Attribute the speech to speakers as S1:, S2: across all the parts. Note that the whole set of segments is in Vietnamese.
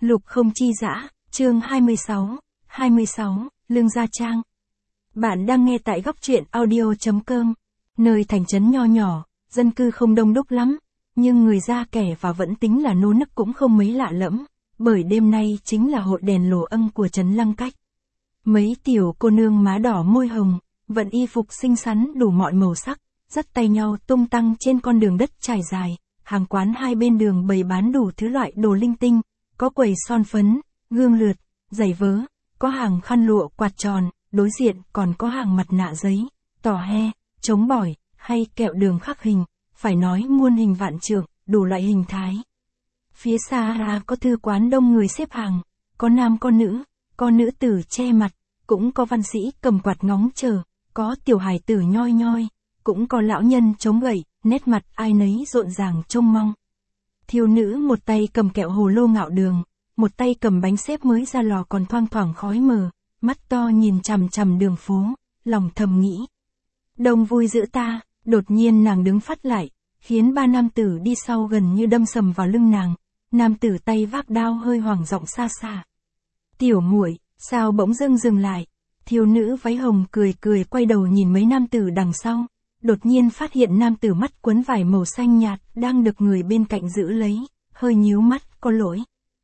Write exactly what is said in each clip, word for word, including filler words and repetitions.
S1: Lục không chi dã, chương hai mươi sáu, hai mươi sáu, Lương Gia Trang. Bạn đang nghe tại góc truyện audio.com, nơi thành trấn nho nhỏ, dân cư không đông đúc lắm, nhưng người ra kẻ vào vẫn tính là nô nức cũng không mấy lạ lẫm, bởi đêm nay chính là hội đèn lồ ân của trấn Lăng Cách. Mấy tiểu cô nương má đỏ môi hồng, vận y phục xinh xắn đủ mọi màu sắc, dắt tay nhau tung tăng trên con đường đất trải dài, hàng quán hai bên đường bày bán đủ thứ loại đồ linh tinh, có quầy son phấn, gương lượt, giày vớ, có hàng khăn lụa quạt tròn, đối diện còn có hàng mặt nạ giấy, tỏ he, chống bỏi, hay kẹo đường khắc hình, phải nói muôn hình vạn trạng, đủ loại hình thái. Phía xa ra có thư quán đông người xếp hàng, có nam có nữ, có nữ tử che mặt, cũng có văn sĩ cầm quạt ngóng chờ, có tiểu hài tử nhoi nhoi, cũng có lão nhân chống gậy, nét mặt ai nấy rộn ràng trông mong. Thiếu nữ một tay cầm kẹo hồ lô ngạo đường, một tay cầm bánh xếp mới ra lò còn thoang thoảng khói mờ, mắt to nhìn chằm chằm đường phố, lòng thầm nghĩ. Đông vui dữ ta, đột nhiên nàng đứng phắt lại, khiến ba nam tử đi sau gần như đâm sầm vào lưng nàng, nam tử tay vác đao hơi hoảng giọng xa xa. Tiểu muội, sao bỗng dưng dừng lại? Thiếu nữ váy hồng cười cười quay đầu nhìn mấy nam tử đằng sau, đột nhiên phát hiện nam tử mắt quấn vải màu xanh nhạt đang được người bên cạnh giữ lấy, hơi nhíu mắt, có lỗi.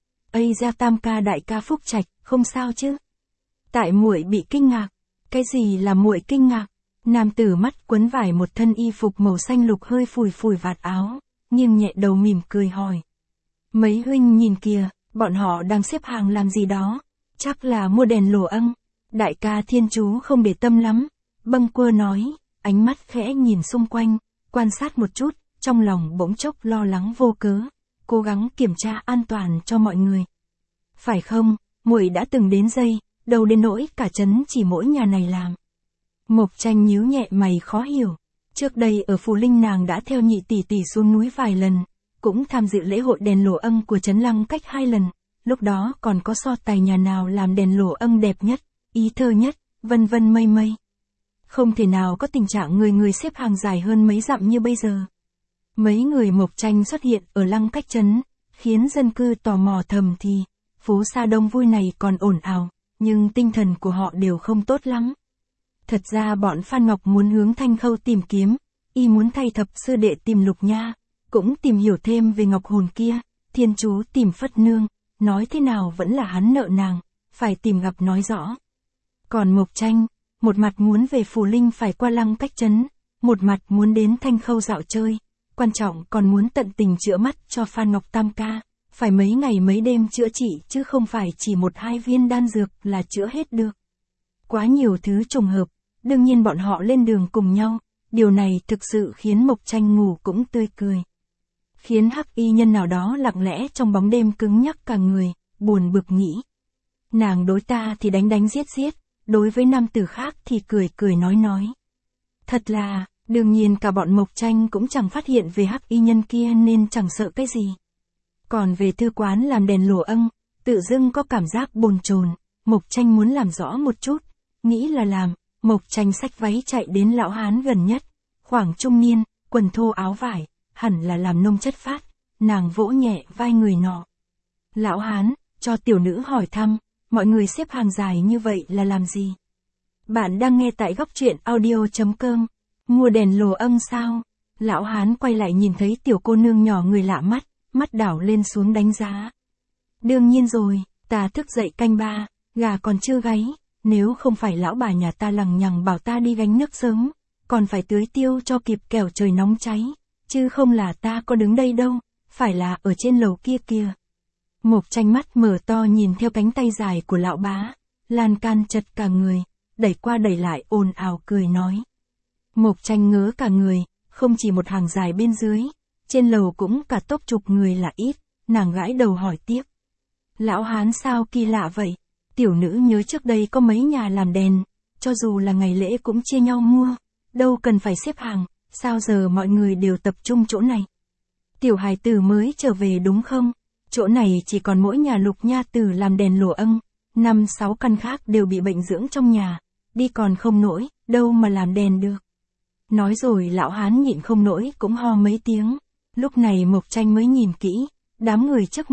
S1: Ây ra tam ca đại ca Phúc Trạch, không sao chứ? Tại muội bị kinh ngạc. Cái gì là muội kinh ngạc? Nam tử mắt quấn vải một thân y phục màu xanh lục hơi phủi phủi vạt áo, nghiêng nhẹ đầu mỉm cười hỏi. Mấy huynh nhìn kìa, bọn họ đang xếp hàng làm gì đó, chắc là mua đèn lồ ân. Đại ca thiên chú không để tâm lắm, bâng quơ nói, ánh mắt khẽ nhìn xung quanh, quan sát một chút, trong lòng bỗng chốc lo lắng vô cớ, cố gắng kiểm tra an toàn cho mọi người. Phải không, muội đã từng đến dây, đầu đến nỗi cả trấn chỉ mỗi nhà này làm. Mộc Tranh nhíu nhẹ mày khó hiểu, trước đây ở Phù Linh nàng đã theo nhị tỷ tỷ xuống núi vài lần, cũng tham dự lễ hội đèn lồ ân của trấn Lăng Cách hai lần, lúc đó còn có so tài nhà nào làm đèn lồ ân đẹp nhất, ý thơ nhất, vân vân mây mây. Không thể nào có tình trạng người người xếp hàng dài hơn mấy dặm như bây giờ. Mấy người Mộc Tranh xuất hiện ở Lăng Cách trấn, khiến dân cư tò mò thầm thì, phố xa đông vui này còn ồn ào, nhưng tinh thần của họ đều không tốt lắm. Thật ra bọn Phan Ngọc muốn hướng Thanh Khâu tìm kiếm, y muốn thay thập sư đệ tìm Lục Nha, cũng tìm hiểu thêm về ngọc hồn kia, thiên chú tìm Phất Nương, nói thế nào vẫn là hắn nợ nàng, phải tìm gặp nói rõ. Còn Mộc Tranh, một mặt muốn về Phù Linh phải qua Lăng Cách trấn, một mặt muốn đến Thanh Khâu dạo chơi, quan trọng còn muốn tận tình chữa mắt cho Phan Ngọc tam ca, phải mấy ngày mấy đêm chữa trị chứ không phải chỉ một hai viên đan dược là chữa hết được. Quá nhiều thứ trùng hợp, đương nhiên bọn họ lên đường cùng nhau, điều này thực sự khiến Mộc Tranh ngủ cũng tươi cười. Khiến hắc y nhân nào đó lặng lẽ trong bóng đêm cứng nhắc cả người, buồn bực nghĩ. Nàng đối ta thì đánh đánh giết giết, đối với nam tử khác thì cười cười nói nói. Thật là, đương nhiên cả bọn Mộc Tranh cũng chẳng phát hiện về hắc y nhân kia nên chẳng sợ cái gì. Còn về thư quán làm đèn lồ ân, tự dưng có cảm giác bồn chồn, Mộc Tranh muốn làm rõ một chút, nghĩ là làm, Mộc Tranh xách váy chạy đến lão hán gần nhất, khoảng trung niên, quần thô áo vải, hẳn là làm nông chất phát, nàng vỗ nhẹ vai người nọ. Lão hán, cho tiểu nữ hỏi thăm, mọi người xếp hàng dài như vậy là làm gì? Bạn đang nghe tại góc truyện audio.com, mua đèn lồ ân sao? Lão hán quay lại nhìn thấy tiểu cô nương nhỏ người lạ mắt, mắt đảo lên xuống đánh giá. Đương nhiên rồi, ta thức dậy canh ba, gà còn chưa gáy, nếu không phải lão bà nhà ta lằng nhằng bảo ta đi gánh nước sớm, còn phải tưới tiêu cho kịp kẻo trời nóng cháy, chứ không là ta có đứng đây đâu, phải là ở trên lầu kia kìa. Mộc Tranh mắt mở to nhìn theo cánh tay dài của lão bá, lan can chật cả người, đẩy qua đẩy lại ồn ào cười nói. Mộc Tranh ngớ cả người, không chỉ một hàng dài bên dưới, trên lầu cũng cả tốp chục người là ít, nàng gãi đầu hỏi tiếp. Lão hán sao kỳ lạ vậy? Tiểu nữ nhớ trước đây có mấy nhà làm đèn, cho dù là ngày lễ cũng chia nhau mua, đâu cần phải xếp hàng, sao giờ mọi người đều tập trung chỗ này? Tiểu hài tử mới trở về đúng không? Chỗ này chỉ còn mỗi nhà Lục Nha tử làm đèn lồ ân, năm sáu căn khác đều bị bệnh dưỡng trong nhà, đi còn không nổi, đâu mà làm đèn được. Nói rồi lão hán nhịn không nổi cũng ho mấy tiếng, lúc này Mộc Tranh mới nhìn kỹ, đám người trước mặt,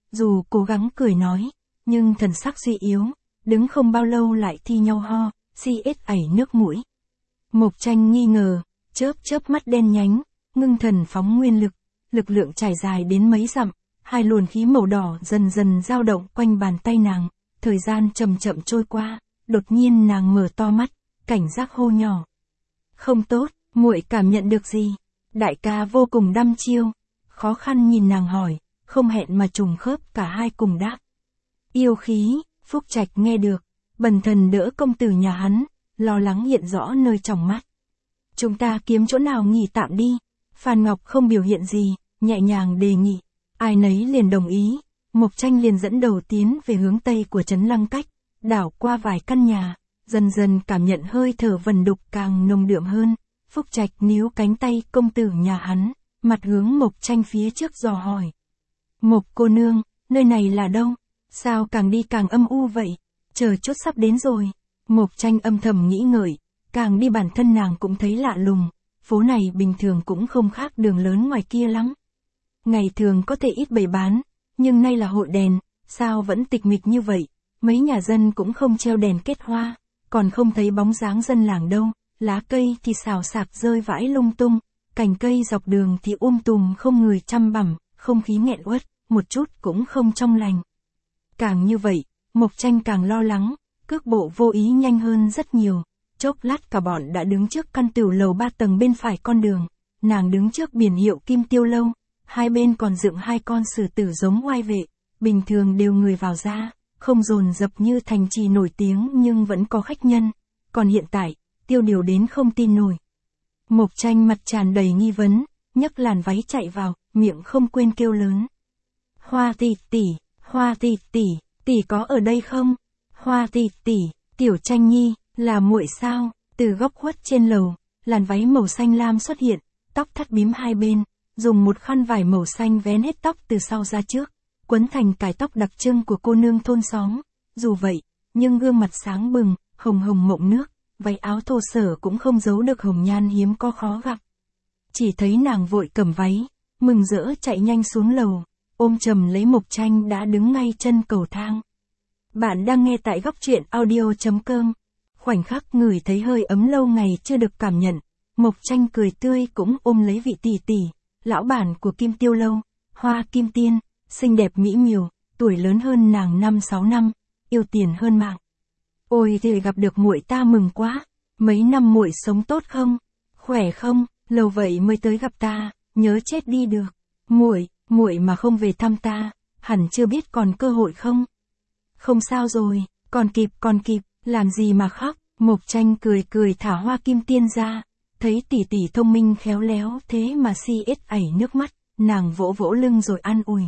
S1: dù cố gắng cười nói, nhưng thần sắc suy yếu, đứng không bao lâu lại thi nhau ho, si ết ảy nước mũi. Mộc Tranh nghi ngờ, chớp chớp mắt đen nhánh, ngưng thần phóng nguyên lực, lực lượng trải dài đến mấy dặm, hai luồng khí màu đỏ dần dần dao động quanh bàn tay nàng, thời gian chậm chậm trôi qua, đột nhiên nàng mở to mắt, cảnh giác hô nhỏ. Không tốt, muội cảm nhận được gì? Đại ca vô cùng đăm chiêu, khó khăn nhìn nàng hỏi, không hẹn mà trùng khớp cả hai cùng đáp. Yêu khí, Phúc Trạch nghe được, bần thần đỡ công tử nhà hắn, lo lắng hiện rõ nơi trong mắt. Chúng ta kiếm chỗ nào nghỉ tạm đi. Phan Ngọc không biểu hiện gì, nhẹ nhàng đề nghị. Ai nấy liền đồng ý, Mộc Tranh liền dẫn đầu tiến về hướng tây của trấn Lăng Cách, đảo qua vài căn nhà, dần dần cảm nhận hơi thở vần đục càng nồng đượm hơn. Phúc Trạch níu cánh tay công tử nhà hắn, mặt hướng Mộc Tranh phía trước dò hỏi. Mộc cô nương, nơi này là đâu? Sao càng đi càng âm u vậy? Chờ chốt sắp đến rồi. Mộc Tranh âm thầm nghĩ ngợi, càng đi bản thân nàng cũng thấy lạ lùng, phố này bình thường cũng không khác đường lớn ngoài kia lắm. Ngày thường có thể ít bày bán, nhưng nay là hội đèn, sao vẫn tịch mịch như vậy, mấy nhà dân cũng không treo đèn kết hoa, còn không thấy bóng dáng dân làng đâu, lá cây thì xào xạc rơi vãi lung tung, cành cây dọc đường thì um tùm không người chăm bằm, không khí nghẹn uất, một chút cũng không trong lành. Càng như vậy, Mộc Tranh càng lo lắng, cước bộ vô ý nhanh hơn rất nhiều, chốc lát cả bọn đã đứng trước căn tửu lầu ba tầng bên phải con đường, nàng đứng trước biển hiệu Kim Tiêu Lâu, hai bên còn dựng hai con sử tử giống oai vệ, bình thường đều người vào ra, không dồn dập như thành trì nổi tiếng nhưng vẫn có khách nhân, còn hiện tại, tiêu điều đến không tin nổi. Mộc Tranh mặt tràn đầy nghi vấn, nhấc làn váy chạy vào, miệng không quên kêu lớn. Hoa tỷ tỷ, Hoa tỷ tỷ, tỷ có ở đây không? Hoa tỷ tỷ, Tiểu Tranh nhi, là muội sao? Từ góc khuất trên lầu, làn váy màu xanh lam xuất hiện, tóc thắt bím hai bên, dùng một khăn vải màu xanh vén hết tóc từ sau ra trước, quấn thành cài tóc đặc trưng của cô nương thôn xóm. Dù vậy, nhưng gương mặt sáng bừng, hồng hồng mộng nước, váy áo thô sở cũng không giấu được hồng nhan hiếm có khó gặp. Chỉ thấy nàng vội cầm váy, mừng rỡ chạy nhanh xuống lầu, ôm chầm lấy Mộc Tranh đã đứng ngay chân cầu thang. Bạn đang nghe tại góc truyện audio chấm com. Khoảnh khắc ngửi thấy hơi ấm lâu ngày chưa được cảm nhận, Mộc Tranh cười tươi cũng ôm lấy vị tỷ tỷ, lão bản của Kim Tiêu Lâu, Hoa Kim Tiên, xinh đẹp mỹ miều, tuổi lớn hơn nàng năm sáu năm, yêu tiền hơn mạng. Ôi thì gặp được muội ta mừng quá, mấy năm muội sống tốt không? Khỏe không? Lâu vậy mới tới gặp ta, nhớ chết đi được. Muội, muội mà không về thăm ta, hẳn chưa biết còn cơ hội không? Không sao rồi, còn kịp còn kịp, làm gì mà khóc? Mộc Tranh cười cười thả Hoa Kim Tiên ra, thấy tỷ tỷ thông minh khéo léo thế mà si ết ảy nước mắt, nàng vỗ vỗ lưng rồi an ủi.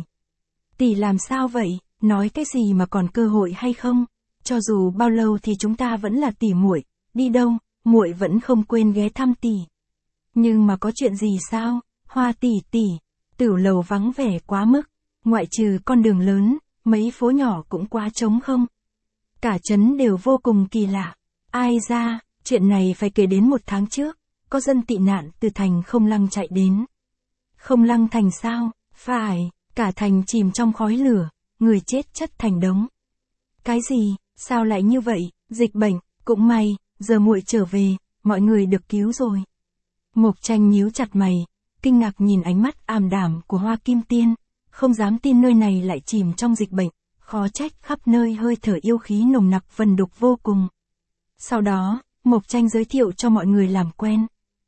S1: Tỷ làm sao vậy, nói cái gì mà còn cơ hội hay không? Cho dù bao lâu thì chúng ta vẫn là tỷ muội, đi đâu, muội vẫn không quên ghé thăm tỷ. Nhưng mà có chuyện gì sao? Hoa tỷ tỷ, tửu lầu vắng vẻ quá mức, ngoại trừ con đường lớn, mấy phố nhỏ cũng quá trống không. Cả trấn đều vô cùng kỳ lạ. Ai ra, chuyện này phải kể đến một tháng trước, có dân tị nạn từ thành Không Lăng chạy đến. Không Lăng thành sao? Phải, cả thành chìm trong khói lửa, người chết chất thành đống. Cái gì, sao lại như vậy? Dịch bệnh, cũng may, giờ muội trở về, mọi người được cứu rồi. Mộc Tranh nhíu chặt mày, kinh ngạc nhìn ánh mắt ảm đạm của Hoa Kim Tiên, không dám tin nơi này lại chìm trong dịch bệnh, khó trách khắp nơi hơi thở yêu khí nồng nặc vần đục vô cùng. Sau đó, Mộc Tranh giới thiệu cho mọi người làm quen.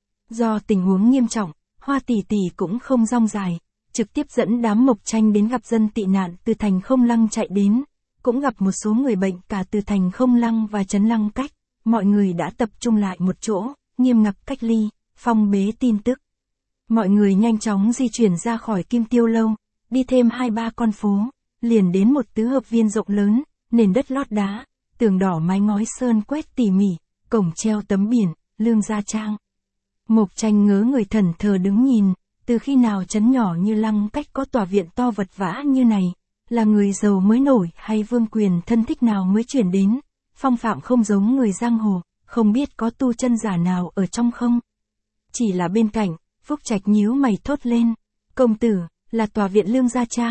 S1: Do tình huống nghiêm trọng, Hoa tỷ tỷ cũng không rong dài, trực tiếp dẫn đám Mộc Tranh đến gặp dân tị nạn từ thành Không Lăng chạy đến, cũng gặp một số người bệnh cả từ thành Không Lăng và trấn Lăng Cách, mọi người đã tập trung lại một chỗ, nghiêm ngặt cách ly, phong bế tin tức. Mọi người nhanh chóng di chuyển ra khỏi Kim Tiêu Lâu, đi thêm hai ba con phố, liền đến một tứ hợp viên rộng lớn, nền đất lót đá, tường đỏ mái ngói sơn quét tỉ mỉ, cổng treo tấm biển, Lương Gia Trang. Mộc Tranh ngớ người thần thờ đứng nhìn, từ khi nào trấn nhỏ như Lăng Cách có tòa viện to vật vã như này, là người giàu mới nổi hay vương quyền thân thích nào mới chuyển đến, phong phạm không giống người giang hồ, không biết có tu chân giả nào ở trong không. Chỉ là bên cạnh, Phúc Trạch nhíu mày thốt lên, công tử, là tòa viện Lương Gia Trang,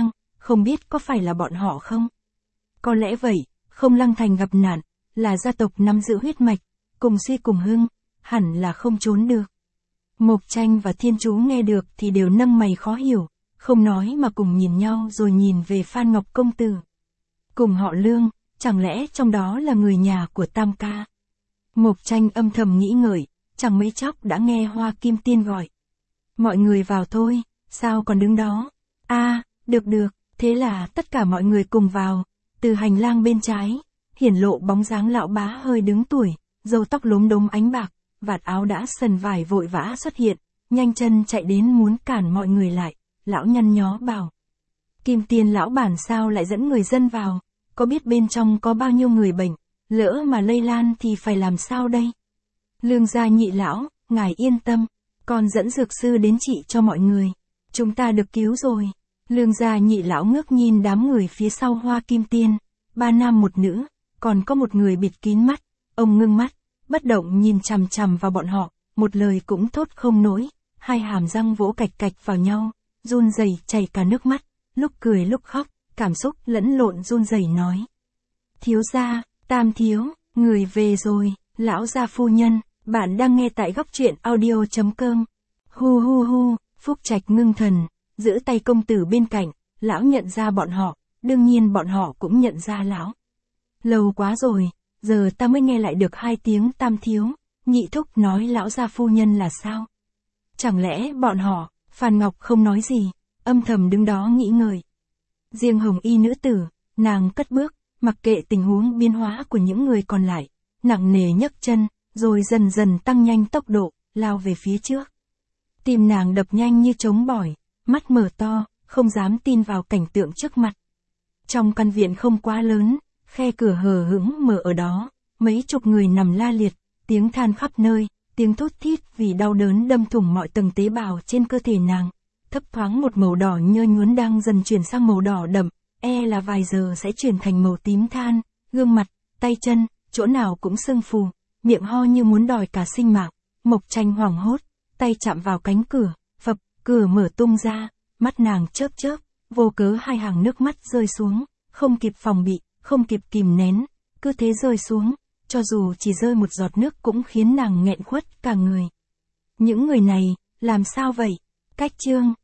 S1: không biết có phải là bọn họ không? Có lẽ vậy, không Lăng Thành gặp nạn, là gia tộc nắm giữ huyết mạch, cùng suy cùng hưng, hẳn là không trốn được. Mộc Tranh và Thiên Chú nghe được thì đều nâng mày khó hiểu, không nói mà cùng nhìn nhau rồi nhìn về Phan Ngọc công tử. Cùng họ Lương, chẳng lẽ trong đó là người nhà của Tam ca? Mộc Tranh âm thầm nghĩ ngợi, chẳng mấy chốc đã nghe Hoa Kim Tiên gọi. Mọi người vào thôi, sao còn đứng đó? A, được được, thế là tất cả mọi người cùng vào, từ hành lang bên trái, hiển lộ bóng dáng lão bá hơi đứng tuổi, râu tóc lốm đốm ánh bạc, vạt áo đã sần vải vội vã xuất hiện, nhanh chân chạy đến muốn cản mọi người lại, lão nhăn nhó bảo. Kim Tiên lão bản sao lại dẫn người dân vào, có biết bên trong có bao nhiêu người bệnh, lỡ mà lây lan thì phải làm sao đây? Lương gia nhị lão, ngài yên tâm, con dẫn dược sư đến trị cho mọi người, chúng ta được cứu rồi. Lương gia nhị lão ngước nhìn đám người phía sau Hoa Kim Tiên, ba nam một nữ, còn có một người bịt kín mắt, ông ngưng mắt, bất động nhìn chằm chằm vào bọn họ, một lời cũng thốt không nổi, hai hàm răng vỗ cạch cạch vào nhau, run rẩy chảy cả nước mắt, lúc cười lúc khóc, cảm xúc lẫn lộn run rẩy nói. Thiếu gia, Tam thiếu, người về rồi, lão gia phu nhân, bạn đang nghe tại góc truyện audio chấm com. Hu hu hu, Phúc Trạch ngưng thần, giữ tay công tử bên cạnh, lão nhận ra bọn họ, đương nhiên bọn họ cũng nhận ra lão. Lâu quá rồi, giờ ta mới nghe lại được hai tiếng Tam thiếu, nhị thúc nói lão gia phu nhân là sao? Chẳng lẽ bọn họ, Phan Ngọc không nói gì, âm thầm đứng đó nghĩ ngợi. Riêng Hồng Y nữ tử, nàng cất bước, mặc kệ tình huống biến hóa của những người còn lại, nặng nề nhấc chân, rồi dần dần tăng nhanh tốc độ, lao về phía trước. Tim nàng đập nhanh như trống bỏi, mắt mở to, không dám tin vào cảnh tượng trước mặt. Trong căn viện không quá lớn, khe cửa hờ hững mở ở đó, mấy chục người nằm la liệt, tiếng than khắp nơi, tiếng thút thít vì đau đớn đâm thủng mọi tầng tế bào trên cơ thể nàng. Thấp thoáng một màu đỏ nhơ nhuốm đang dần chuyển sang màu đỏ đậm, e là vài giờ sẽ chuyển thành màu tím than, gương mặt, tay chân, chỗ nào cũng sưng phù, miệng ho như muốn đòi cả sinh mạng. Mộc Tranh hoảng hốt, tay chạm vào cánh cửa, phập, cửa mở tung ra, mắt nàng chớp chớp, vô cớ hai hàng nước mắt rơi xuống, không kịp phòng bị, không kịp kìm nén, cứ thế rơi xuống, cho dù chỉ rơi một giọt nước cũng khiến nàng nghẹn khuất cả người. Những người này, làm sao vậy? Cách Trương,